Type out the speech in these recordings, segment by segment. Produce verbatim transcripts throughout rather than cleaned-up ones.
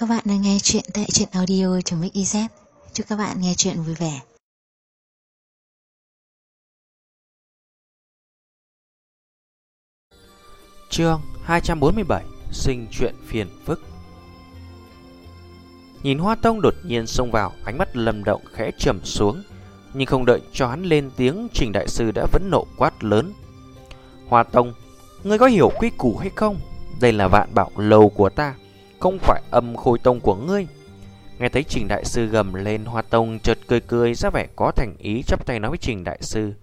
các bạn đang nghe chuyện tại truyện audio.mixyz. Chúc các bạn nghe chuyện vui vẻ. Chương hai trăm bốn mươi bảy. Sinh chuyện phiền phức. Nhìn Hoa Tông đột nhiên xông vào, ánh mắt Lâm Động khẽ trầm xuống, nhưng không đợi cho hắn lên tiếng, Trình đại sư đã phẫn nộ quát lớn: Hoa Tông, ngươi có hiểu quy củ hay không? Đây là Vạn Bảo Lâu của ta, không phải Âm Khôi Tông của ngươi. Nghe thấy Trình đại sư gầm lên, Hoa Tông chợt cười cười ra vẻ có thành ý, chắp tay nói với Trình đại sư: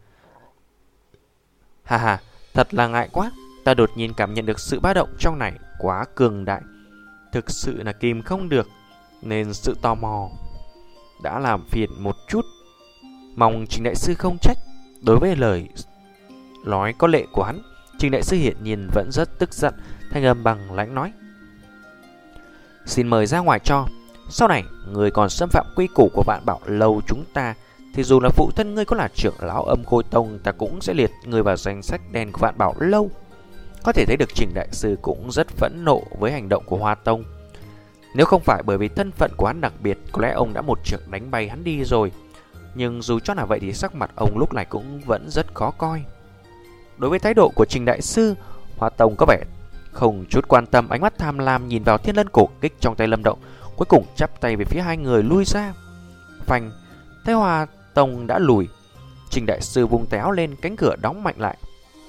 Hà hà, thật là ngại quá, ta đột nhiên cảm nhận được sự ba động trong này quá cường đại, thực sự là kìm không được, nên sự tò mò đã làm phiền một chút. Mong Trình đại sư không trách. Đối với lời nói có lệ của hắn, Trình đại sư hiện nhiên vẫn rất tức giận, thanh âm bằng lãnh nói: Xin mời ra ngoài cho. Sau này người còn xâm phạm quy củ của Vạn Bảo Lâu chúng ta, thì dù là phụ thân ngươi có là trưởng lão Âm Khôi Tông, ta cũng sẽ liệt người vào danh sách đen của Vạn Bảo Lâu. Có thể thấy được Trình đại sư cũng rất phẫn nộ với hành động của Hoa Tông. Nếu không phải bởi vì thân phận của hắn đặc biệt, có lẽ ông đã một trượng đánh bay hắn đi rồi. Nhưng dù cho là vậy thì sắc mặt ông lúc này cũng vẫn rất khó coi. Đối với thái độ của Trình đại sư, Hoa Tông có vẻ không chút quan tâm, ánh mắt tham lam nhìn vào thiên lân cổ kích trong tay Lâm Động, cuối cùng chắp tay về phía hai người lui ra. Phanh, thấy Hoa Tông đã lùi, Trình đại sư vung tay áo lên, cánh cửa đóng mạnh lại.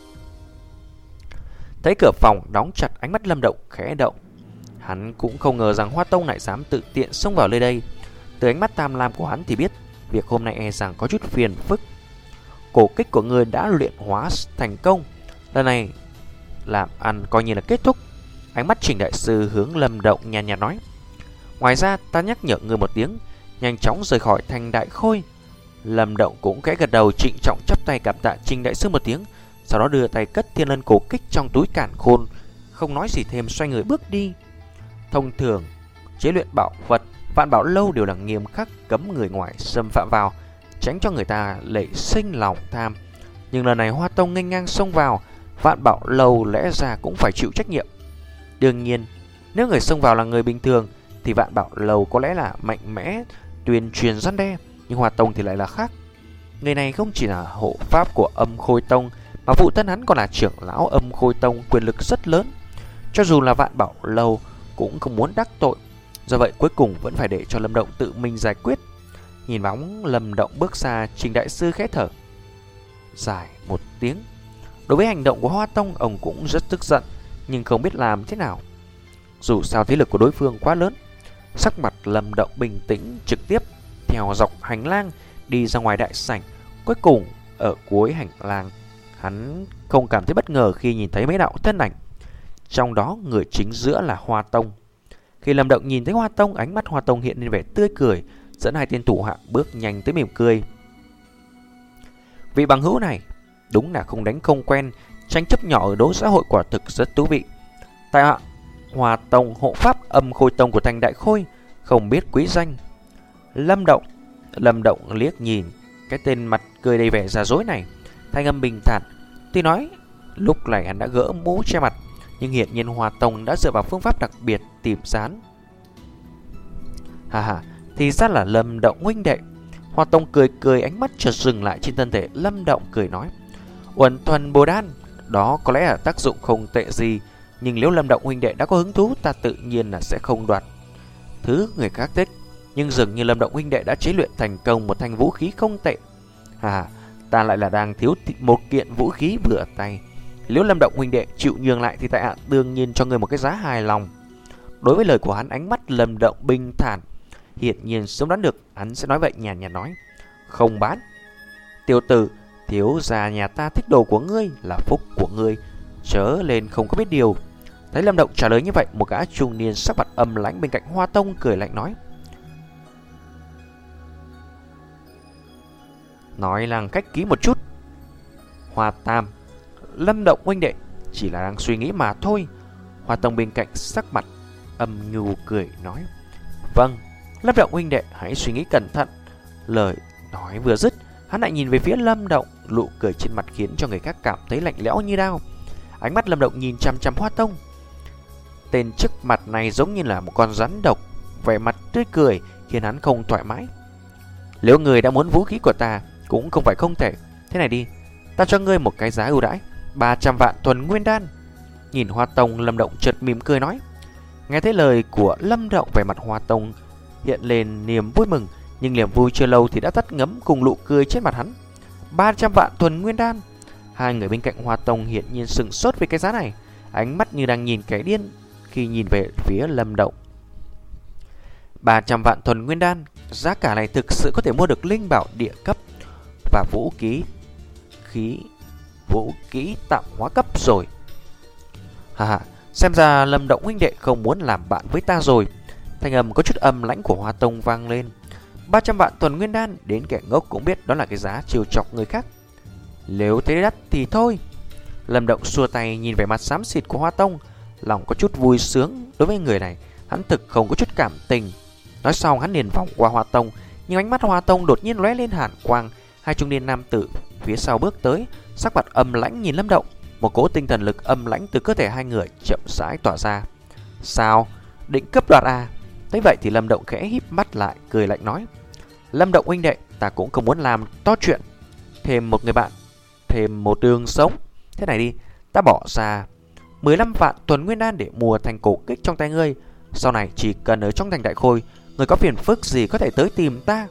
Thấy cửa phòng đóng chặt, ánh mắt Lâm Động khẽ động. Hắn cũng không ngờ rằng Hoa Tông lại dám tự tiện xông vào nơi đây. Từ ánh mắt tham lam của hắn thì biết việc hôm nay e rằng có chút phiền phức. Cổ kích của người đã luyện hóa thành công, lần này làm ăn coi như là kết thúc. Ánh mắt Trình đại sư hướng Lâm Động nhàn nhạt nói: Ngoài ra ta nhắc nhở người một tiếng, nhanh chóng rời khỏi thành Đại Khôi. Lâm Động cũng khẽ gật đầu, trịnh trọng chắp tay cảm tạ Trình đại sư một tiếng, sau đó đưa tay cất thiên lân cổ kích trong túi càn khôn, không nói gì thêm, xoay người bước đi. Thông thường chế luyện bảo vật Vạn Bảo Lâu đều là nghiêm khắc, cấm người ngoài xâm phạm vào, tránh cho người ta lệ sinh lòng tham. Nhưng lần này Hoa Tông nghênh ngang xông vào, Vạn Bảo Lâu lẽ ra cũng phải chịu trách nhiệm. Đương nhiên, nếu người xông vào là người bình thường thì Vạn Bảo Lâu có lẽ là mạnh mẽ tuyên truyền răn đe, nhưng Hoa Tông thì lại là khác. Người này không chỉ là hộ pháp của Âm Khôi Tông, mà phụ thân hắn còn là trưởng lão Âm Khôi Tông, quyền lực rất lớn. Cho dù là Vạn Bảo Lâu cũng không muốn đắc tội, do vậy cuối cùng vẫn phải để cho Lâm Động tự mình giải quyết. Nhìn bóng Lâm Động bước xa, Trình đại sư khẽ thở dài một tiếng. Đối với hành động của Hoa Tông, ông cũng rất tức giận, nhưng không biết làm thế nào. Dù sao thế lực của đối phương quá lớn. Sắc mặt Lâm Động bình tĩnh, trực tiếp theo dọc hành lang đi ra ngoài đại sảnh. Cuối cùng ở cuối hành lang, hắn không cảm thấy bất ngờ khi nhìn thấy mấy đạo thân ảnh, trong đó người chính giữa là Hoa Tông. Khi Lâm Động nhìn thấy Hoa Tông, ánh mắt Hoa Tông hiện lên vẻ tươi cười, dẫn hai tên thủ hạ bước nhanh tới mỉm cười. Vị bằng hữu này đúng là không đánh không quen, tranh chấp nhỏ ở đố xã hội quả thực rất thú vị. Tại hạ Hoa Tông, hộ pháp Âm Khôi Tông của thành Đại Khôi, không biết quý danh. Lâm Động Lâm Động liếc nhìn cái tên mặt cười đầy vẻ giả dối này, thanh âm bình thản. Tuy nói lúc này hắn đã gỡ mũ che mặt, nhưng hiện nhiên Hoa Tông đã dựa vào phương pháp đặc biệt tìm dán. Hà hà, thì ra là Lâm Động huynh đệ. Hoa Tông cười cười, ánh mắt chợt dừng lại trên thân thể Lâm Động, cười nói: Uẩn thuần bồ đan, đó có lẽ là tác dụng không tệ gì, nhưng nếu Lâm Động huynh đệ đã có hứng thú, ta tự nhiên là sẽ không đoạt thứ người khác thích. Nhưng dường như Lâm Động huynh đệ đã chế luyện thành công một thanh vũ khí không tệ. Hà, ta lại là đang thiếu một kiện vũ khí vừa tay. Nếu Lâm Động huynh đệ chịu nhường lại thì tại hạ đương nhiên cho người một cái giá hài lòng. Đối với lời của hắn, ánh mắt Lâm Động bình thản, hiển nhiên sớm đoán được hắn sẽ nói vậy, nhàn nhạt nói: Không bán. Tiểu tử, thiếu gia nhà ta thích đồ của ngươi là phúc của ngươi, chớ lên không có biết điều. Thấy Lâm Động trả lời như vậy, một gã trung niên sắc mặt âm lãnh bên cạnh Hoa Tông cười lạnh nói: Nói làng cách ký một chút. Hoa Tam, Lâm Động huynh đệ chỉ là đang suy nghĩ mà thôi. Hoa Tông bên cạnh sắc mặt âm nhu cười nói: Vâng, Lâm Động huynh đệ hãy suy nghĩ cẩn thận. Lời nói vừa dứt, hắn lại nhìn về phía Lâm Động, nụ cười trên mặt khiến cho người khác cảm thấy lạnh lẽo như đao. Ánh mắt Lâm Động nhìn chằm chằm Hoa Tông. Tên trước mặt này giống như là một con rắn độc, vẻ mặt tươi cười khiến hắn không thoải mái. Nếu người đã muốn vũ khí của ta cũng không phải không thể. Thế này đi, ta cho ngươi một cái giá ưu đãi, ba trăm vạn thuần nguyên đan. Nhìn Hoa Tông, Lâm Động chợt mỉm cười nói. Nghe thấy lời của Lâm Động, vẻ mặt Hoa Tông hiện lên niềm vui mừng, nhưng niềm vui chưa lâu thì đã tắt ngấm cùng nụ cười trên mặt hắn. ba trăm vạn thuần nguyên đan. Hai người bên cạnh Hoa Tông hiện nhiên sững sốt với cái giá này, ánh mắt như đang nhìn kẻ điên khi nhìn về phía Lâm Động. ba trăm vạn thuần nguyên đan, giá cả này thực sự có thể mua được linh bảo địa cấp và vũ khí khí vũ khí tạo hóa cấp rồi. Hà hà, xem ra Lâm Động huynh đệ không muốn làm bạn với ta rồi. Thanh âm có chút âm lãnh của Hoa Tông vang lên. ba trăm vạn thuần nguyên đan, đến kẻ ngốc cũng biết đó là cái giá trêu chọc người khác. Nếu thế đắt thì thôi. Lâm Động xua tay nhìn vẻ mặt xám xịt của Hoa Tông, lòng có chút vui sướng. Đối với người này, hắn thực không có chút cảm tình. Nói xong hắn liền vòng qua Hoa Tông, nhưng ánh mắt Hoa Tông đột nhiên lóe lên hàn quang. Hai trung niên nam tử phía sau bước tới, sắc mặt âm lãnh nhìn Lâm Động. Một cỗ tinh thần lực âm lãnh từ cơ thể hai người chậm rãi tỏa ra. Sao? Định cướp đoạt à? Thế vậy thì Lâm Động khẽ híp mắt lại, cười lạnh nói. Lâm Động huynh đệ, ta cũng không muốn làm to chuyện. Thêm một người bạn, thêm một đường sống. Thế này đi, ta bỏ ra mười lăm vạn thuần nguyên đan để mua thành cổ kích trong tay ngươi. Sau này chỉ cần ở trong thành Đại Khôi, người có phiền phức gì có thể tới tìm ta.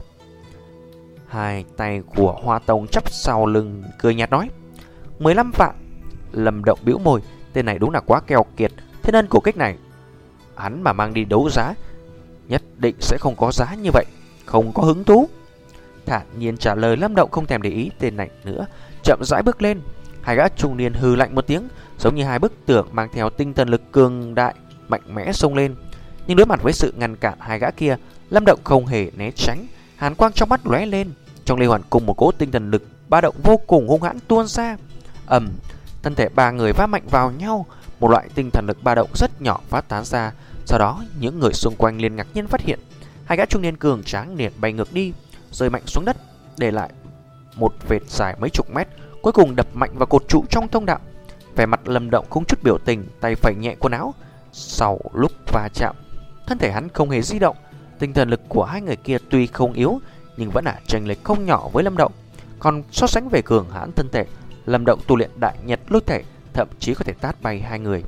Hai tay của Hoa Tông chắp sau lưng, cười nhạt nói. mười lăm vạn. Lâm Động bĩu môi, tên này đúng là quá keo kiệt. Thế nên cổ kích này hắn mà mang đi đấu giá nhất định sẽ không có giá như vậy, không có hứng thú. Thản nhiên trả lời. Lâm Động không thèm để ý tên này nữa, chậm rãi bước lên. Hai gã trung niên hừ lạnh một tiếng, giống như hai bức tường mang theo tinh thần lực cường đại mạnh mẽ xông lên. Nhưng đối mặt với sự ngăn cản hai gã kia, Lâm Động không hề né tránh, hàn quang trong mắt lóe lên. Trong liên hoàn cùng một cỗ tinh thần lực ba động vô cùng hung hãn tuôn ra. Ầm, thân thể ba người va mạnh vào nhau, một loại tinh thần lực ba động rất nhỏ phát tán ra. Sau đó những người xung quanh liền ngạc nhiên phát hiện hai gã trung niên cường tráng liền bay ngược đi, rơi mạnh xuống đất, để lại một vệt dài mấy chục mét, cuối cùng đập mạnh vào cột trụ trong thông đạo. Vẻ mặt Lâm Động không chút biểu tình, tay phẩy nhẹ quần áo. Sau lúc va chạm, thân thể hắn không hề di động. Tinh thần lực của hai người kia tuy không yếu, nhưng vẫn là chênh lệch không nhỏ với Lâm Động. Còn so sánh về cường hãn thân thể, Lâm Động tu luyện đại nhật lôi thể, thậm chí có thể tát bay hai người.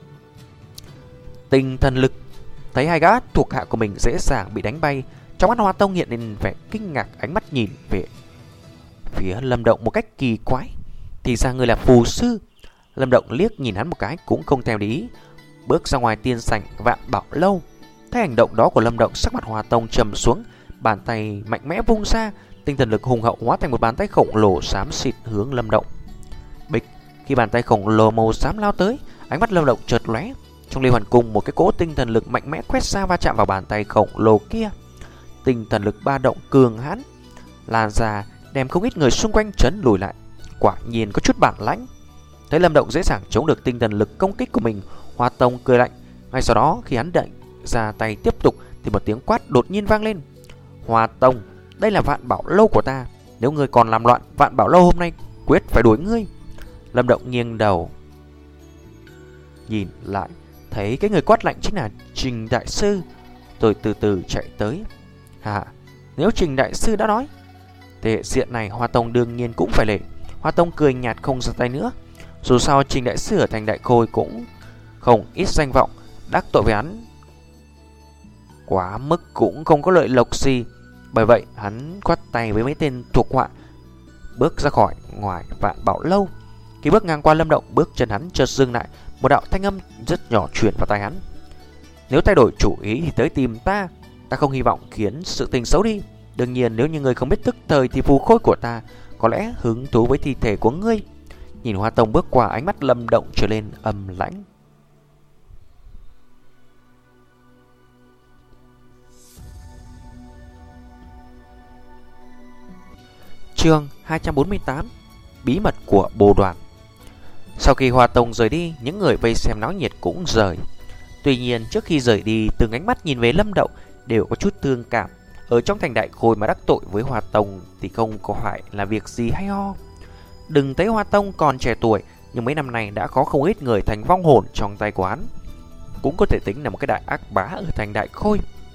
Tinh thần lực. Thấy hai gã thuộc hạ của mình dễ dàng bị đánh bay, trong mắt Hoa Tông hiện lên vẻ kinh ngạc, ánh mắt nhìn về phía Lâm Động một cách kỳ quái. Thì ra người là phù sư. Lâm Động liếc nhìn hắn một cái cũng không thèm để ý, bước ra ngoài tiên sảnh Vạn Bảo Lâu. Thấy hành động đó của Lâm Động, sắc mặt Hoa Tông trầm xuống, bàn tay mạnh mẽ vung ra, tinh thần lực hùng hậu hóa thành một bàn tay khổng lồ xám xịt hướng Lâm Động. Bịch, khi bàn tay khổng lồ màu xám lao tới, ánh mắt Lâm Động chợt lóe. Trong liên hoàn cùng một cái cỗ tinh thần lực mạnh mẽ quét ra va chạm vào bàn tay khổng lồ kia. Tinh thần lực ba động cường hãn lan ra, đem không ít người xung quanh chấn lùi lại. Quả nhiên có chút bản lãnh. Thấy Lâm Động dễ dàng chống được tinh thần lực công kích của mình, Hoa Tông cười lạnh. Ngay sau đó khi hắn định ra tay tiếp tục thì một tiếng quát đột nhiên vang lên. Hoa Tông, đây là Vạn Bảo Lâu của ta, nếu ngươi còn làm loạn, Vạn Bảo Lâu hôm nay quyết phải đuổi ngươi. Lâm Động nghiêng đầu nhìn lại, thấy cái người quát lạnh chính là Trình Đại Sư, rồi từ từ chạy tới. Hà, nếu Trình Đại Sư đã nói, thì hệ diện này Hoa Tông đương nhiên cũng phải lệ. Hoa Tông cười nhạt không ra tay nữa. Dù sao Trình Đại Sư ở thành Đại Khôi cũng không ít danh vọng, đắc tội với hắn quá mức cũng không có lợi lộc gì. Bởi vậy hắn quát tay với mấy tên thuộc hạ, bước ra khỏi ngoài Vạn Bảo Lâu. Khi bước ngang qua Lâm Động, bước chân hắn chợt dừng lại, một đạo thanh âm rất nhỏ truyền vào tai hắn. Nếu thay đổi chủ ý thì tới tìm ta, ta không hy vọng khiến sự tình xấu đi. Đương nhiên nếu như người không biết tức thời thì phù khôi của ta có lẽ hứng thú với thi thể của ngươi. Nhìn Hoa Tông bước qua, ánh mắt Lâm Động trở lên âm lãnh. Chương hai trăm bốn mươi tám. Bí mật của Bồ Đoàn. Sau khi Hoa Tông rời đi, những người vây xem náo nhiệt cũng rời. Tuy nhiên trước khi rời đi, từng ánh mắt nhìn về Lâm Động đều có chút thương cảm. Ở trong thành Đại Khôi mà đắc tội với Hoa Tông thì không có phải là việc gì hay ho. Đừng thấy Hoa Tông còn trẻ tuổi, nhưng mấy năm nay đã có không ít người thành vong hồn trong tay của hắn, cũng có thể tính là một cái đại ác bá ở thành Đại Khôi.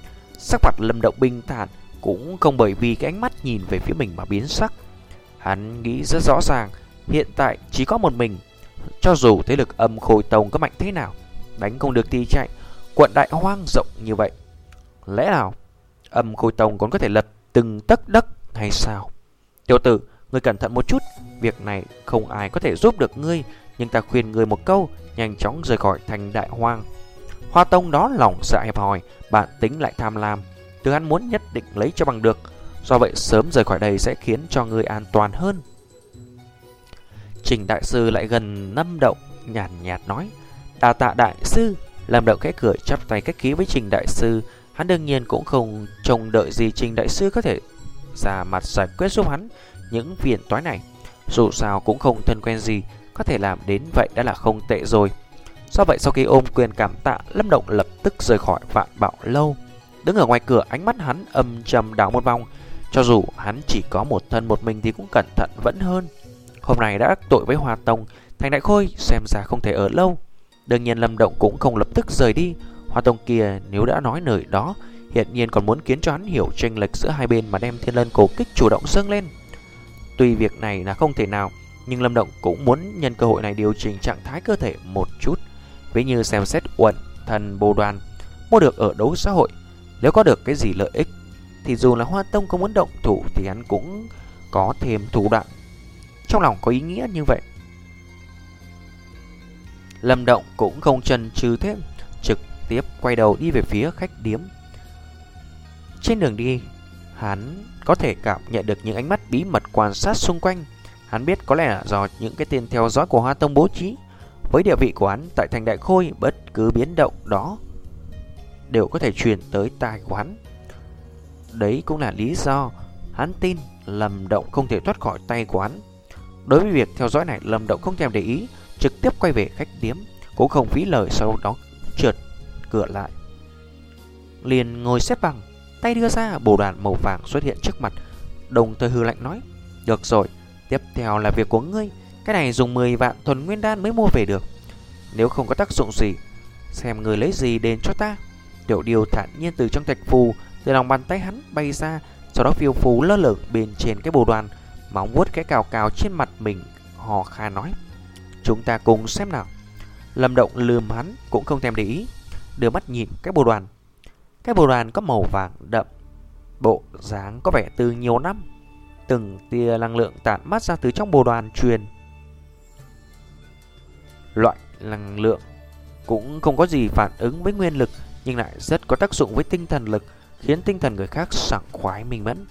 Sắc mặt Lâm Động bình thản, cũng không bởi vì cái ánh mắt nhìn về phía mình mà biến sắc. Hắn nghĩ rất rõ ràng, hiện tại chỉ có một mình, cho dù thế lực Âm Khôi Tông có mạnh thế nào, đánh không được thì chạy. Quận Đại Hoang rộng như vậy, lẽ nào Âm Khôi Tông còn có thể lật từng tấc đất hay sao? Tiểu tử, ngươi cẩn thận một chút, việc này không ai có thể giúp được ngươi, nhưng ta khuyên ngươi một câu, nhanh chóng rời khỏi thành Đại Hoang. Hoa Tông đó lòng dạ hẹp hòi, bản tính lại tham lam, thứ hắn muốn nhất định lấy cho bằng được, do vậy sớm rời khỏi đây sẽ khiến cho ngươi an toàn hơn. Trình đại sư lại gần Lâm Động, nhàn nhạt, nhạt nói: "Đa tạ đại sư." Lâm Động khẽ cười chắp tay khách khí với Trình đại sư. Hắn đương nhiên cũng không trông đợi gì Trình đại sư có thể ra mặt giải quyết giúp hắn những phiền toái này. Dù sao cũng không thân quen gì, có thể làm đến vậy đã là không tệ rồi. Do vậy sau khi ôm quyền cảm tạ, Lâm Động lập tức rời khỏi Vạn Bảo Lâu. Đứng ở ngoài cửa, ánh mắt hắn âm trầm đảo một vòng. Cho dù hắn chỉ có một thân một mình thì cũng cẩn thận vẫn hơn. Hôm nay đã đắc tội với Hoa Tông, thành Đại Khôi xem ra không thể ở lâu. Đương nhiên Lâm Động cũng không lập tức rời đi. Hoa Tông kia nếu đã nói lời đó, hiện nhiên còn muốn khiến cho hắn hiểu chênh lệch giữa hai bên mà đem Thiên Lân Cổ Kích chủ động dâng lên. Tuy việc này là không thể nào, nhưng Lâm Động cũng muốn nhân cơ hội này điều chỉnh trạng thái cơ thể một chút, ví như xem xét uẩn thần bồ đoàn mua được ở đấu xã hội. Nếu có được cái gì lợi ích thì dù là Hoa Tông có muốn động thủ thì hắn cũng có thêm thủ đoạn. Trong lòng có ý nghĩa như vậy, Lâm Động cũng không chần chừ thêm, trực tiếp quay đầu đi về phía khách điếm. Trên đường đi, hắn có thể cảm nhận được những ánh mắt bí mật quan sát xung quanh. Hắn biết có lẽ là do những cái tên theo dõi của Hoa Tông bố trí. Với địa vị của hắn tại thành Đại Khôi, bất cứ biến động đó đều có thể truyền tới tai của hắn. Đấy cũng là lý do hắn tin Lâm Động không thể thoát khỏi tay của hắn. Đối với việc theo dõi này, Lâm Động không thèm để ý, trực tiếp quay về khách điếm, cũng không phí lời. Sau đó trượt cửa lại, liền ngồi xếp bằng, tay đưa ra, bồ đoàn màu vàng xuất hiện trước mặt, đồng thời hừ lạnh nói: "Được rồi, tiếp theo là việc của ngươi. Cái này dùng mười vạn thuần nguyên đan mới mua về được, nếu không có tác dụng gì, xem ngươi lấy gì đền cho ta." Tiểu Điêu thản nhiên từ trong thạch phù từ lòng bàn tay hắn bay ra, sau đó phiêu phù lơ lửng bên trên cái bồ đoàn, móng vuốt cái cào cào trên mặt mình, hò kha nói: "Chúng ta cùng xem nào." Lâm Động lườm hắn cũng không thèm để ý, đưa mắt nhìn cái bồ đoàn. Cái bồ đoàn có màu vàng đậm, bộ dáng có vẻ từ nhiều năm. Từng tia năng lượng tản mát ra từ trong bồ đoàn truyền. Loại năng lượng cũng không có gì phản ứng với nguyên lực, nhưng lại rất có tác dụng với tinh thần lực, khiến tinh thần người khác sảng khoái minh mẫn.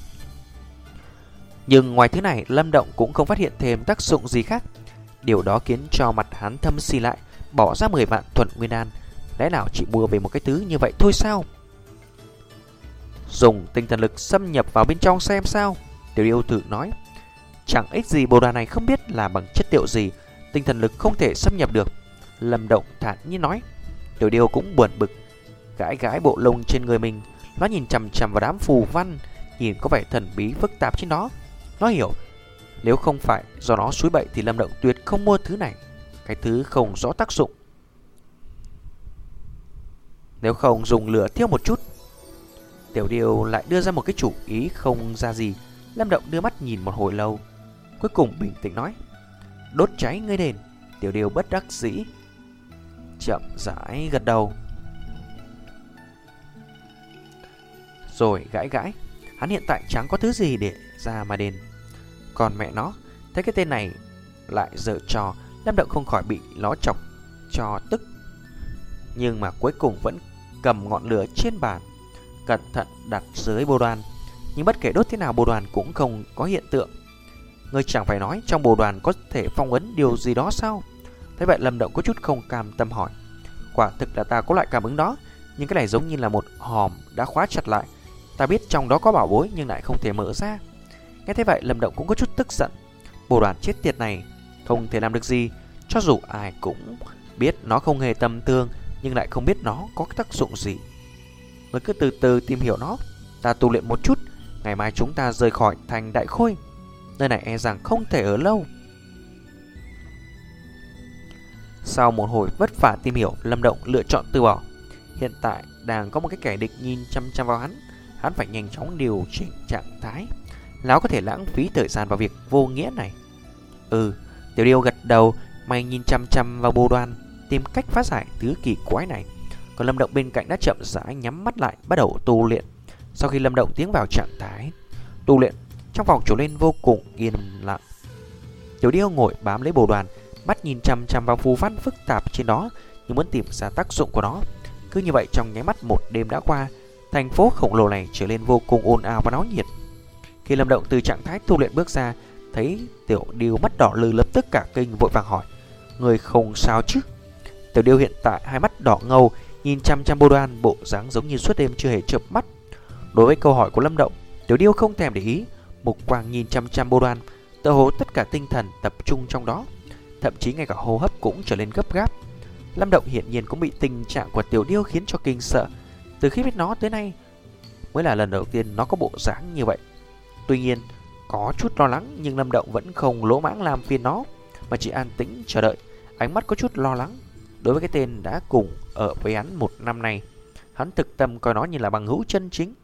Nhưng ngoài thứ này, Lâm Động cũng không phát hiện thêm tác dụng gì khác. Điều đó khiến cho mặt hắn thâm xì lại, bỏ ra mười vạn thuần nguyên đan, lẽ nào chỉ mua về một cái thứ như vậy thôi sao? Dùng tinh thần lực xâm nhập vào bên trong xem sao, Tiểu Điêu thử nói. Chẳng ích gì, bồ đoàn này không biết là bằng chất liệu gì, tinh thần lực không thể xâm nhập được, Lâm Động thản nhiên nói. Tiểu Điêu cũng buồn bực, gãi gãi bộ lông trên người mình. Nó nhìn chằm chằm vào đám phù văn, nhìn có vẻ thần bí phức tạp trên đó. Nó hiểu, nếu không phải do nó suối bậy thì Lâm Động tuyệt không mua thứ này. Cái thứ không rõ tác dụng, nếu không dùng lửa thiêu một chút. Tiểu Điêu lại đưa ra một cái chủ ý không ra gì. Lâm Động đưa mắt nhìn một hồi lâu, cuối cùng bình tĩnh nói: "Đốt cháy ngươi đền." Tiểu Điêu bất đắc dĩ chậm rãi gật đầu, rồi gãi gãi. Hắn hiện tại chẳng có thứ gì để ra mà đền. Còn mẹ nó, thấy cái tên này lại giở trò, Lâm Động không khỏi bị nó chọc cho tức. Nhưng mà cuối cùng vẫn cầm ngọn lửa trên bàn, cẩn thận đặt dưới bồ đoàn. Nhưng bất kể đốt thế nào, bồ đoàn cũng không có hiện tượng. Ngươi chẳng phải nói trong bồ đoàn có thể phong ấn điều gì đó sao? Thế vậy Lâm Động có chút không cam tâm hỏi. Quả thực là ta có loại cảm ứng đó, nhưng cái này giống như là một hòm đã khóa chặt lại. Ta biết trong đó có bảo bối nhưng lại không thể mở ra. Nghe thế vậy Lâm Động cũng có chút tức giận. Bồ đoàn chết tiệt này không thể làm được gì. Cho dù ai cũng biết nó không hề tầm thường, nhưng lại không biết nó có tác dụng gì. Ngươi cứ từ từ tìm hiểu nó, ta tu luyện một chút, ngày mai chúng ta rời khỏi thành Đại Khôi. Nơi này e rằng không thể ở lâu. Sau một hồi vất vả tìm hiểu, Lâm Động lựa chọn từ bỏ. hiện tại đang có một cái kẻ địch nhìn chăm chăm vào hắn. Hắn phải nhanh chóng điều chỉnh trạng thái, lão có thể lãng phí thời gian vào việc vô nghĩa này. Ừ, Tiểu Điêu gật đầu. Mày nhìn chăm chăm vào bồ đoàn, tìm cách phá giải thứ kỳ quái này. Còn Lâm Động bên cạnh đã chậm rãi nhắm mắt lại, bắt đầu tu luyện. Sau khi Lâm Động tiến vào trạng thái tu luyện, trong phòng trở lên vô cùng yên lặng. Tiểu Điêu ngồi bám lấy bồ đoàn, mắt nhìn chăm chăm vào phù văn phức tạp trên đó, như muốn tìm ra tác dụng của nó. Cứ như vậy trong nháy mắt một đêm đã qua, thành phố khổng lồ này trở nên vô cùng ồn ào và náo nhiệt. Khi Lâm Động từ trạng thái tu luyện bước ra, thấy Tiểu Điêu mắt đỏ lừ, lập tức cả kinh vội vàng hỏi: người không sao chứ? Tiểu Điêu hiện tại hai mắt đỏ ngầu, nhìn chăm chăm bồ đoàn, bộ dáng giống như suốt đêm chưa hề chợp mắt. Đối với câu hỏi của Lâm Động, Tiểu Điêu không thèm để ý, mục quang nhìn chăm chăm bồ đoàn, tựa hồ tất cả tinh thần tập trung trong đó, thậm chí ngay cả hô hấp cũng trở nên gấp gáp. Lâm Động hiển nhiên cũng bị tình trạng của Tiểu Điêu khiến cho kinh sợ. Từ khi biết nó tới nay mới là lần đầu tiên nó có bộ dáng như vậy. Tuy nhiên có chút lo lắng, nhưng Lâm Động vẫn không lỗ mãng làm phiền nó, mà chỉ an tĩnh chờ đợi, ánh mắt có chút lo lắng. Đối với cái tên đã cùng ở với hắn một năm nay, hắn thực tâm coi nó như là bằng hữu chân chính.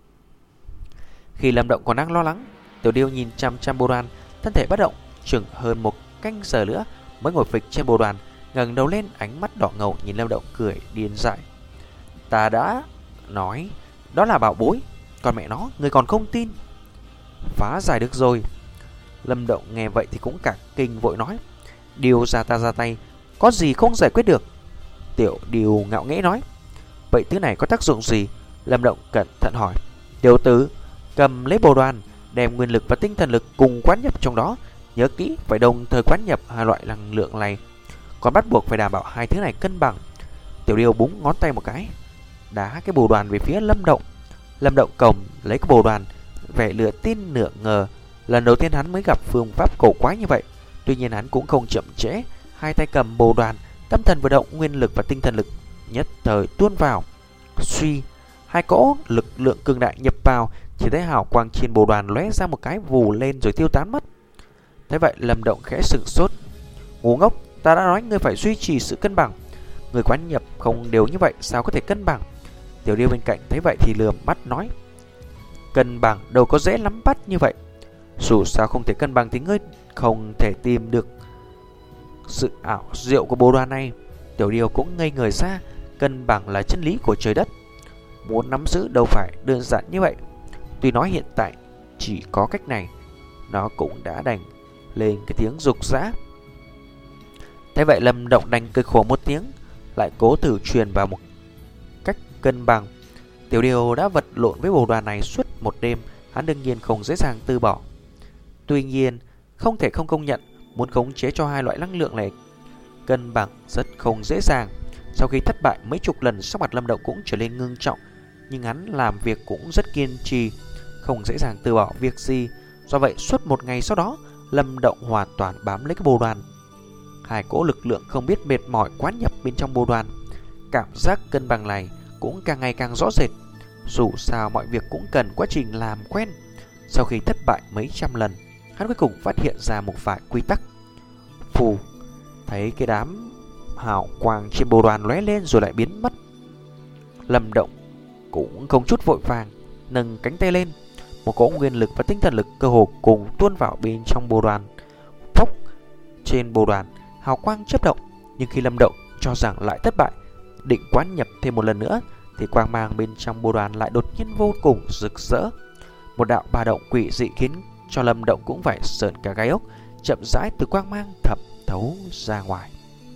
Khi Lâm Động còn đang lo lắng, Tiểu Điêu nhìn chăm chăm bồ đoàn, thân thể bất động, chừng hơn một canh giờ nữa mới ngồi phịch trên bồ đoàn, ngẩng đầu lên, ánh mắt đỏ ngầu nhìn Lâm Động cười điên dại. Ta đã nói đó là bảo bối, còn mẹ nó người còn không tin. Phá giải được rồi. Lâm Động nghe vậy thì cũng cả kinh vội nói: Điều ra ta ra tay, có gì không giải quyết được? Tiểu Điêu ngạo nghễ nói: Vậy thứ này có tác dụng gì? Lâm Động cẩn thận hỏi. Tiểu tử, cầm lấy bồ đoàn, đem nguyên lực và tinh thần lực cùng quán nhập trong đó. Nhớ kỹ, phải đồng thời quán nhập hai loại năng lượng này, còn bắt buộc phải đảm bảo hai thứ này cân bằng. Tiểu Điêu búng ngón tay một cái, đá cái bồ đoàn về phía Lâm Động. Lâm Động cầm lấy cái bồ đoàn, vẻ nửa tin nửa ngờ. Lần đầu tiên hắn mới gặp phương pháp cổ quái như vậy. Tuy nhiên hắn cũng không chậm trễ, hai tay cầm bồ đoàn, tâm thần vận động, nguyên lực và tinh thần lực nhất thời tuôn vào. Suy, hai cỗ lực lượng cường đại nhập vào, chỉ thấy hào quang trên bồ đoàn lóe ra một cái vù lên rồi tiêu tán mất. Thế vậy Lâm Động khẽ sửng sốt. Ngu ngốc, ta đã nói ngươi phải duy trì sự cân bằng. Người quán nhập không đều như vậy sao có thể cân bằng? Tiểu Điêu bên cạnh thấy vậy thì lườm mắt nói: Cân bằng đâu có dễ lắm bắt như vậy. Dù sao không thể cân bằng thì ngươi không thể tìm được sự ảo diệu của bồ đoàn này. Tiểu Điêu cũng ngây người ra, cân bằng là chân lý của trời đất, muốn nắm giữ đâu phải đơn giản như vậy. Tuy nói hiện tại chỉ có cách này, nó cũng đã đành lên cái tiếng rục rã. Thế vậy Lâm Động đành cười khổ một tiếng, lại cố thử truyền vào một cách cân bằng. Tiểu Điêu đã vật lộn với bồ đoàn này suốt một đêm, hắn đương nhiên không dễ dàng từ bỏ. Tuy nhiên không thể không công nhận, muốn khống chế cho hai loại năng lượng này cân bằng rất không dễ dàng. Sau khi thất bại mấy chục lần, sắc mặt Lâm Động cũng trở nên ngưng trọng, nhưng hắn làm việc cũng rất kiên trì, không dễ dàng từ bỏ việc gì. Do vậy suốt một ngày sau đó, Lâm Động hoàn toàn bám lấy cái bồ đoàn. Hai cỗ lực lượng không biết mệt mỏi quán nhập bên trong bồ đoàn. Cảm giác cân bằng này cũng càng ngày càng rõ rệt. Dù sao mọi việc cũng cần quá trình làm quen. Sau khi thất bại mấy trăm lần, hắn cuối cùng phát hiện ra một vài quy tắc. Phù, thấy cái đám hào quang trên bồ đoàn lóe lên rồi lại biến mất. Lâm Động cũng không chút vội vàng, nâng cánh tay lên, một cỗ nguyên lực và tinh thần lực cơ hồ cùng tuôn vào bên trong bồ đoàn. Phốc, trên bồ đoàn hào quang chớp động, nhưng khi Lâm Động cho rằng lại thất bại, định quán nhập thêm một lần nữa, thì quang mang bên trong bồ đoàn lại đột nhiên vô cùng rực rỡ. Một đạo ba động quỷ dị khiến cho Lâm Động cũng phải sởn cả gai ốc, chậm rãi từ quang mang thẩm thấu ra ngoài.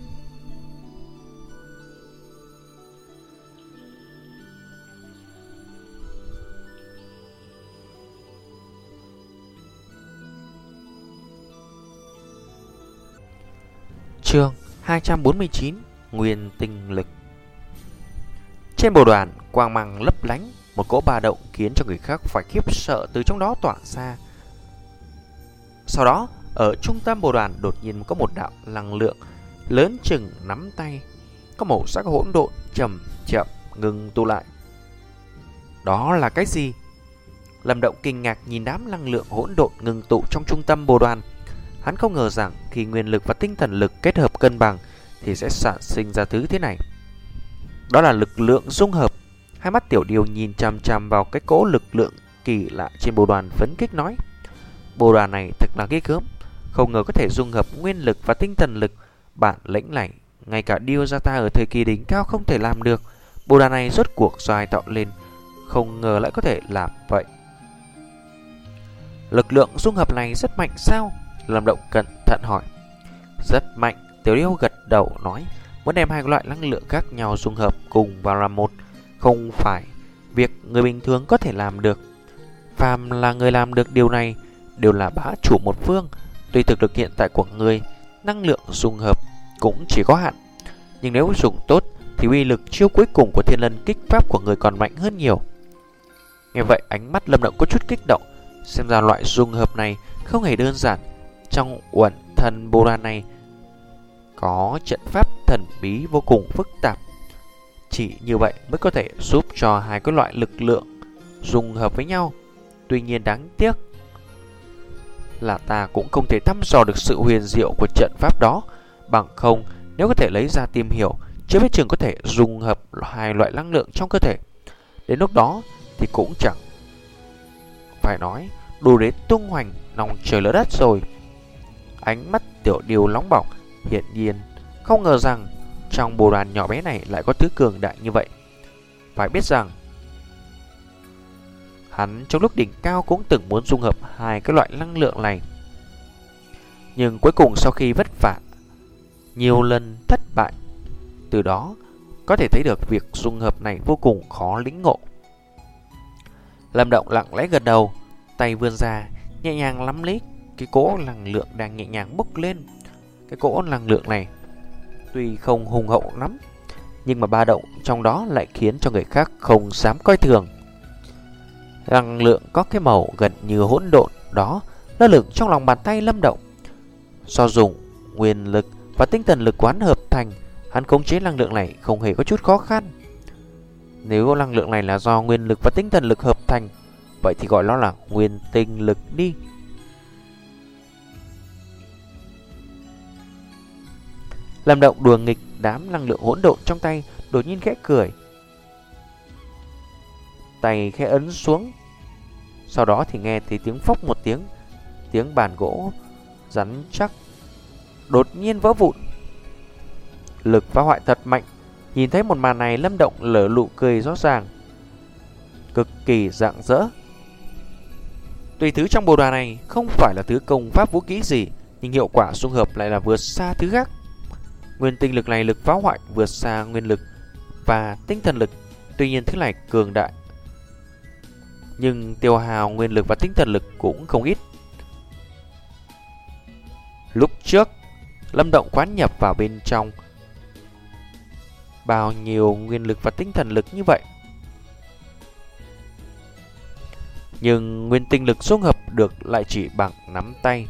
Chương hai trăm bốn mươi chín, Nguyên tinh lực. Trên bồ đoàn, quang mang lấp lánh, một cỗ ba động khiến cho người khác phải khiếp sợ từ trong đó tỏa ra. Sau đó, ở trung tâm bồ đoàn đột nhiên có một đạo năng lượng lớn chừng nắm tay, có màu sắc hỗn độn chậm chậm ngừng tụ lại. Đó là cái gì? Lâm Động kinh ngạc nhìn đám năng lượng hỗn độn ngừng tụ trong trung tâm bồ đoàn. Hắn không ngờ rằng khi nguyên lực và tinh thần lực kết hợp cân bằng thì sẽ sản sinh ra thứ thế này. Đó là lực lượng dung hợp. Hai mắt Tiểu Điêu nhìn chằm chằm vào cái cỗ lực lượng kỳ lạ trên bồ đoàn, phấn khích nói: Bồ đoàn này thật là ghê gớm, không ngờ có thể dung hợp nguyên lực và tinh thần lực. Bản lĩnh này ngay cả Điêu gia ta ở thời kỳ đỉnh cao không thể làm được. Bồ đoàn này rốt cuộc do ai tạo lên, không ngờ lại có thể làm vậy. Lực lượng dung hợp này rất mạnh sao? Lâm Động cẩn thận hỏi. Rất mạnh. Tiểu Điêu gật đầu nói, muốn đem hai loại năng lượng khác nhau dung hợp cùng vào làm một, không phải việc người bình thường có thể làm được. Phàm là người làm được điều này đều là bá chủ một phương. Tuy thực lực hiện tại của người, năng lượng dung hợp cũng chỉ có hạn, nhưng nếu dùng tốt thì uy lực chiêu cuối cùng của Thiên Lân kích pháp của người còn mạnh hơn nhiều. Nghe vậy ánh mắt Lâm Động có chút kích động. Xem ra loại dung hợp này không hề đơn giản. Trong uẩn thần bồ đoàn này có trận pháp thần bí vô cùng phức tạp. Chỉ như vậy mới có thể giúp cho hai cái loại lực lượng dung hợp với nhau. Tuy nhiên đáng tiếc là ta cũng không thể thăm dò được sự huyền diệu của trận pháp đó. Bằng không, nếu có thể lấy ra tìm hiểu, chưa biết chừng có thể dung hợp hai loại năng lượng trong cơ thể. Đến lúc đó thì cũng chẳng phải nói đủ để tung hoành lòng trời lỡ đất rồi. Ánh mắt Tiểu Điêu nóng bỏng, hiển nhiên không ngờ rằng trong bồ đoàn nhỏ bé này lại có thứ cường đại như vậy. Phải biết rằng hắn trong lúc đỉnh cao cũng từng muốn dung hợp hai cái loại năng lượng này, nhưng cuối cùng sau khi vất vả nhiều lần thất bại, từ đó có thể thấy được việc dung hợp này vô cùng khó lĩnh ngộ. Lâm Động lặng lẽ gật đầu, tay vươn ra nhẹ nhàng nắm lấy cái cỗ năng lượng đang nhẹ nhàng bốc lên. Cái cỗ năng lượng này tuy không hùng hậu lắm, nhưng mà ba động trong đó lại khiến cho người khác không dám coi thường. Năng lượng có cái màu gần như hỗn độn đó lơ lửng trong lòng bàn tay Lâm Động. Do dùng nguyên lực và tinh thần lực quán hợp thành, hắn khống chế năng lượng này không hề có chút khó khăn. Nếu năng lượng này là do nguyên lực và tinh thần lực hợp thành, vậy thì gọi nó là nguyên tinh lực đi. Lâm Động đùa nghịch đám năng lượng hỗn độn trong tay, đột nhiên khẽ cười, tay khẽ ấn xuống. Sau đó thì nghe thấy tiếng phốc một tiếng, tiếng bàn gỗ rắn chắc đột nhiên vỡ vụn. Lực phá hoại thật mạnh. Nhìn thấy một màn này, Lâm Động lở nụ cười rõ ràng, cực kỳ rạng rỡ. Tùy thứ trong bồ đoàn này không phải là thứ công pháp vũ kỹ gì, nhưng hiệu quả dung hợp lại là vượt xa thứ khác. Nguyên tinh lực này lực phá hoại vượt xa nguyên lực và tinh thần lực. Tuy nhiên thứ này cường đại, nhưng tiêu hao nguyên lực và tinh thần lực cũng không ít. Lúc trước Lâm Động quán nhập vào bên trong bao nhiêu nguyên lực và tinh thần lực như vậy, nhưng nguyên tinh lực dung hợp được lại chỉ bằng nắm tay.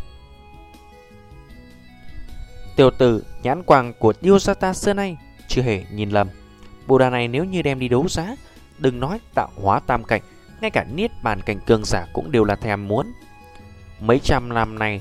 Tiểu tử, nhãn quang của Điêu gia ta xưa nay chưa hề nhìn lầm. Bồ đà này nếu như đem đi đấu giá, đừng nói tạo hóa tam cảnh, ngay cả niết bàn cảnh cường giả cũng đều là thèm muốn. Mấy trăm năm này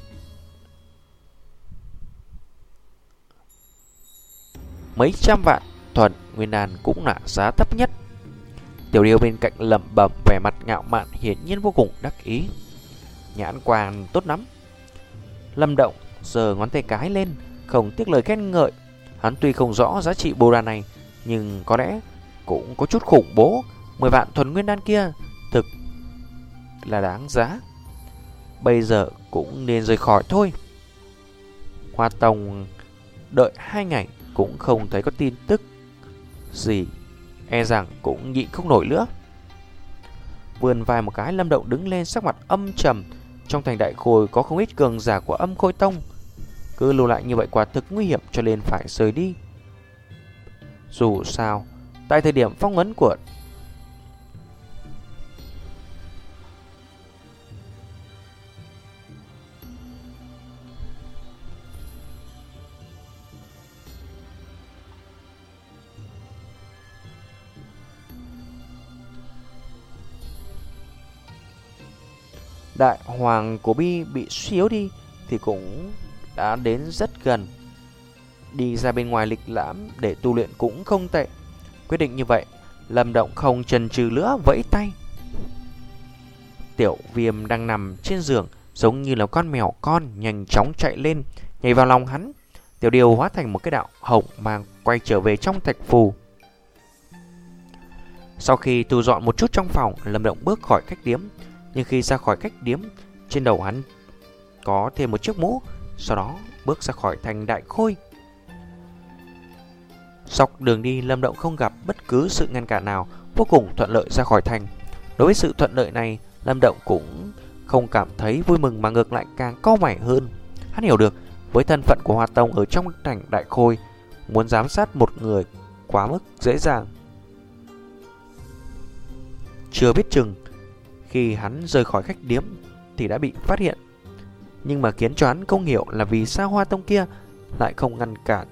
mấy trăm vạn thuần nguyên đan cũng là giá thấp nhất. Tiểu Điêu bên cạnh lẩm bẩm, vẻ mặt ngạo mạn, hiển nhiên vô cùng đắc ý. Nhãn quang tốt lắm. Lâm Động giơ ngón tay cái lên, không tiếc lời khen ngợi. Hắn tuy không rõ giá trị bồ đàn này, nhưng có lẽ cũng có chút khủng bố. Mười vạn thuần nguyên đan kia thực là đáng giá. Bây giờ cũng nên rời khỏi thôi. Hoa Tông đợi hai ngày cũng không thấy có tin tức gì, e rằng cũng nhịn không nổi nữa. Vươn vai một cái, Lâm Động đứng lên, sắc mặt âm trầm. Trong thành Đại Khôi có không ít cường giả của Âm Khôi Tông, cứ lưu lại như vậy quả thực nguy hiểm, cho nên phải rời đi. Dù sao, tại thời điểm phong ấn của Đại Hoàng của Bi bị suy yếu đi thì cũng đã đến rất gần. Đi ra bên ngoài lịch lãm để tu luyện cũng không tệ. quyết định như vậy, Lâm Động không chần chừ nữa vẫy tay. Tiểu Viêm đang nằm trên giường giống như là con mèo con, nhanh chóng chạy lên, nhảy vào lòng hắn. Tiểu Điều hóa thành một cái đạo hồng mang quay trở về trong thạch phù. Sau khi thu dọn một chút trong phòng, Lâm Động bước khỏi khách điếm. Nhưng khi ra khỏi khách điếm, trên đầu hắn có thêm một chiếc mũ. Sau đó bước ra khỏi thành Đại Khôi. Dọc đường đi, Lâm Động không gặp bất cứ sự ngăn cản nào, vô cùng thuận lợi ra khỏi thành. Đối với sự thuận lợi này, Lâm Động cũng không cảm thấy vui mừng mà ngược lại càng cau mày hơn. Hắn hiểu được với thân phận của Hoa Tông ở trong thành Đại Khôi, muốn giám sát một người quá mức dễ dàng. Chưa biết chừng khi hắn rời khỏi khách điếm thì đã bị phát hiện. Nhưng mà khiến cho hắn không hiểu là vì sao Hoa Tông kia lại không ngăn cản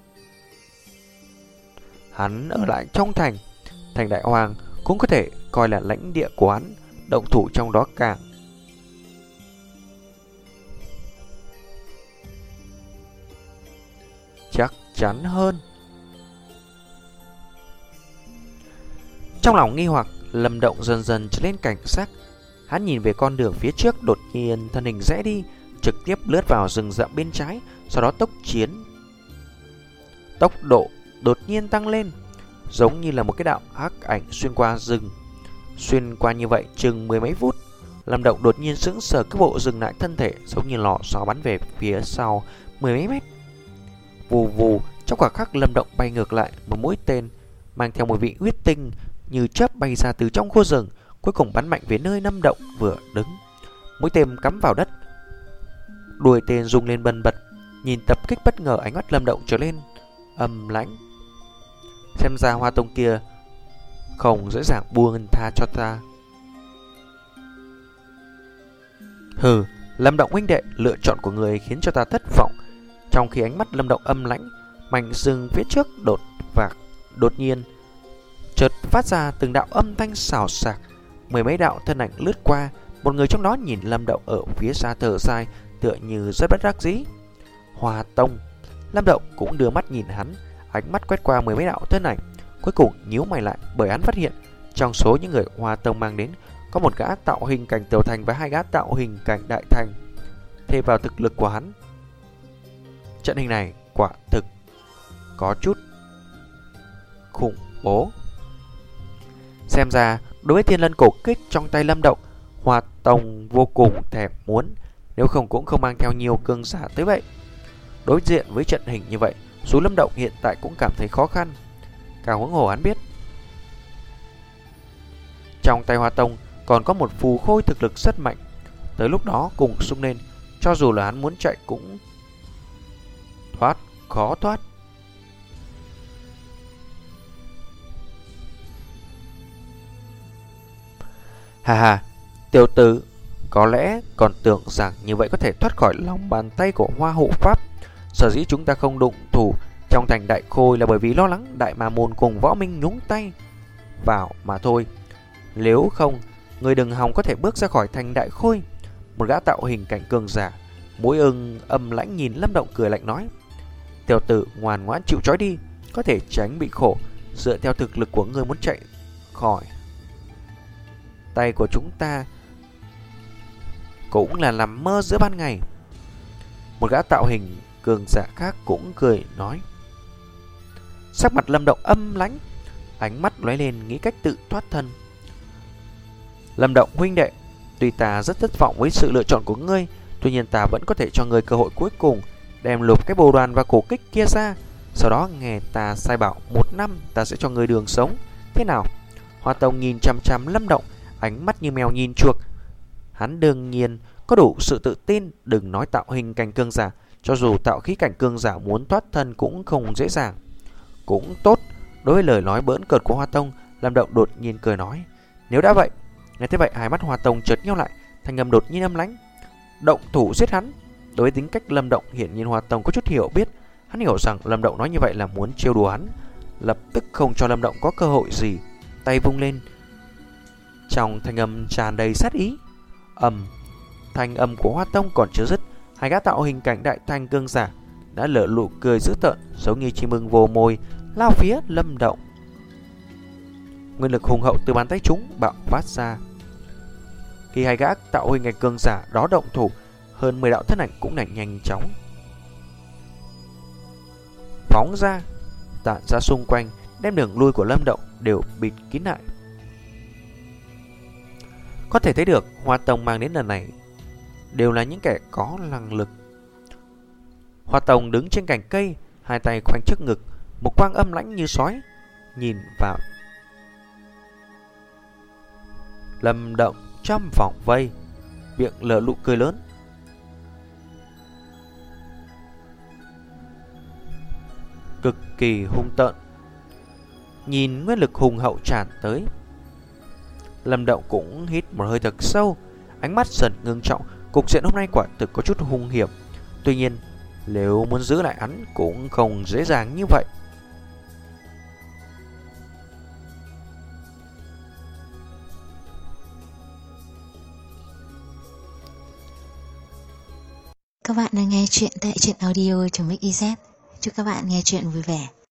hắn ở lại trong thành. Thành Đại Hoàng cũng có thể coi là lãnh địa của hắn, động thủ trong đó càng chắc chắn hơn. Trong lòng nghi hoặc, Lâm Động dần dần trở lên cảnh giác. Hắn nhìn về con đường phía trước, đột nhiên thân hình rẽ đi, trực tiếp lướt vào rừng rậm bên trái. Sau đó tốc chiến Tốc độ đột nhiên tăng lên, giống như là một cái đạo hắc ảnh xuyên qua rừng. Xuyên qua như vậy chừng mười mấy phút, Lâm Động đột nhiên sững sờ, cái bộ dừng lại thân thể, giống như lò xo bắn về phía sau mười mấy mét. Vù vù, trong khoảnh khắc Lâm Động bay ngược lại, một mũi tên mang theo mùi vị huyết tinh như chớp bay ra từ trong khu rừng, cuối cùng bắn mạnh về nơi Lâm Động vừa đứng. Mũi tên cắm vào đất, đuôi tên rung lên bần bật. Nhìn tập kích bất ngờ, ánh mắt Lâm Động trở lên âm lãnh. Xem ra Hoa Tông kia không dễ dàng buông tha cho ta. Hừ, Lâm Động huynh đệ, lựa chọn của người khiến cho ta thất vọng. Trong khi ánh mắt Lâm Động âm lãnh, mảnh rừng phía trước đột vạc đột nhiên chợt phát ra từng đạo âm thanh xào xạc. Mười mấy đạo thân ảnh lướt qua, một người trong đó nhìn Lâm Động ở phía xa thở dài, tựa như rất bất đắc dĩ. Hoa Tông. Lâm Động cũng đưa mắt nhìn hắn, ánh mắt quét qua mười mấy đạo thân ảnh, cuối cùng nhíu mày lại, bởi hắn phát hiện trong số những người Hoa Tông mang đến có một gã tạo hình cảnh tiểu thành và hai gã tạo hình cảnh đại thành. Thêm vào thực lực của hắn, trận hình này quả thực có chút khủng bố. Xem ra đối với thiên lân cổ kích trong tay Lâm Động, Hoa Tông vô cùng thèm muốn, nếu không cũng không mang theo nhiều cường giả tới vậy. Đối diện với trận hình như vậy, dù Lâm Động hiện tại cũng cảm thấy khó khăn. Càng huống hồ hắn biết trong tay Hoa Tông còn có một phù khôi thực lực rất mạnh, tới lúc đó cùng xung lên, cho dù là hắn muốn chạy cũng thoát khó thoát. Hà hà, tiểu tử có lẽ còn tưởng rằng như vậy có thể thoát khỏi lòng bàn tay của Hoa Hộ Pháp. Sở dĩ chúng ta không đụng thủ trong thành Đại Khôi là bởi vì lo lắng Đại Ma Môn cùng Võ Minh nhúng tay vào mà thôi. Nếu không, người đừng hòng có thể bước ra khỏi thành Đại Khôi. Một gã tạo hình cảnh cường giả, mũi ưng âm lãnh nhìn Lâm Động cười lạnh nói: tiểu tử ngoan ngoãn chịu trói đi, có thể tránh bị khổ. Dựa theo thực lực của người muốn chạy khỏi tay của chúng ta cũng là nằm mơ giữa ban ngày. Một gã tạo hình cường giả khác cũng cười nói. Sắc mặt Lâm Động âm lãnh, ánh mắt lóe lên nghĩ cách tự thoát thân. Lâm Động huynh đệ, tuy ta rất thất vọng với sự lựa chọn của ngươi, tuy nhiên ta vẫn có thể cho ngươi cơ hội cuối cùng, đem lục cái bồ đoàn và cổ kích kia ra. Sau đó nghe ta sai bảo một năm, ta sẽ cho ngươi đường sống. Thế nào? Hoa Tông nhìn chằm chằm Lâm Động, ánh mắt như mèo nhìn chuột. Hắn đương nhiên có đủ sự tự tin. Đừng nói tạo hình cảnh cường giả, cho dù tạo khí cảnh cường giả muốn thoát thân cũng không dễ dàng. Cũng tốt. Đối với lời nói bỡn cợt của Hoa Tông, Lâm Động đột nhiên cười nói: nếu đã vậy. Nghe thế vậy, hai mắt Hoa Tông chợt nheo lại, thanh âm đột nhiên âm lãnh: động thủ giết hắn. Đối với tính cách Lâm Động, hiển nhiên Hoa Tông có chút hiểu biết. Hắn hiểu rằng Lâm Động nói như vậy là muốn trêu đùa hắn, lập tức không cho Lâm Động có cơ hội gì, tay vung lên, trong thanh âm tràn đầy sát ý. Ầm, thanh âm của Hoa Tông còn chưa dứt, hai gã tạo hình cảnh đại thành cường giả đã lở nụ cười dữ tợn, giống như chim ưng vồ mồi lao phía Lâm Động. Nguyên lực hùng hậu từ bàn tay chúng bạo phát ra. Khi hai gã tạo hình ảnh cường giả đó động thủ, hơn mười đạo thân ảnh cũng nảy nhanh chóng phóng ra, tản ra xung quanh, đem đường lui của Lâm Động đều bịt kín lại. Có thể thấy được Hoa Tông mang đến lần này đều là những kẻ có năng lực. Hoa Tông đứng trên cành cây, hai tay khoanh trước ngực, một quang âm lãnh như sói nhìn vào Lâm Động trong vòng vây, miệng lở nụ cười lớn. Cực kỳ hung tợn. Nhìn nguyên lực hùng hậu tràn tới, Lâm Động cũng hít một hơi thật sâu, ánh mắt dần ngưng trọng. Cục diện hôm nay quả thực có chút hung hiểm. Tuy nhiên, nếu muốn giữ lại hắn cũng không dễ dàng như vậy. Các bạn đang nghe chuyện tại truyện audio.mixyz. Chúc các bạn nghe chuyện vui vẻ.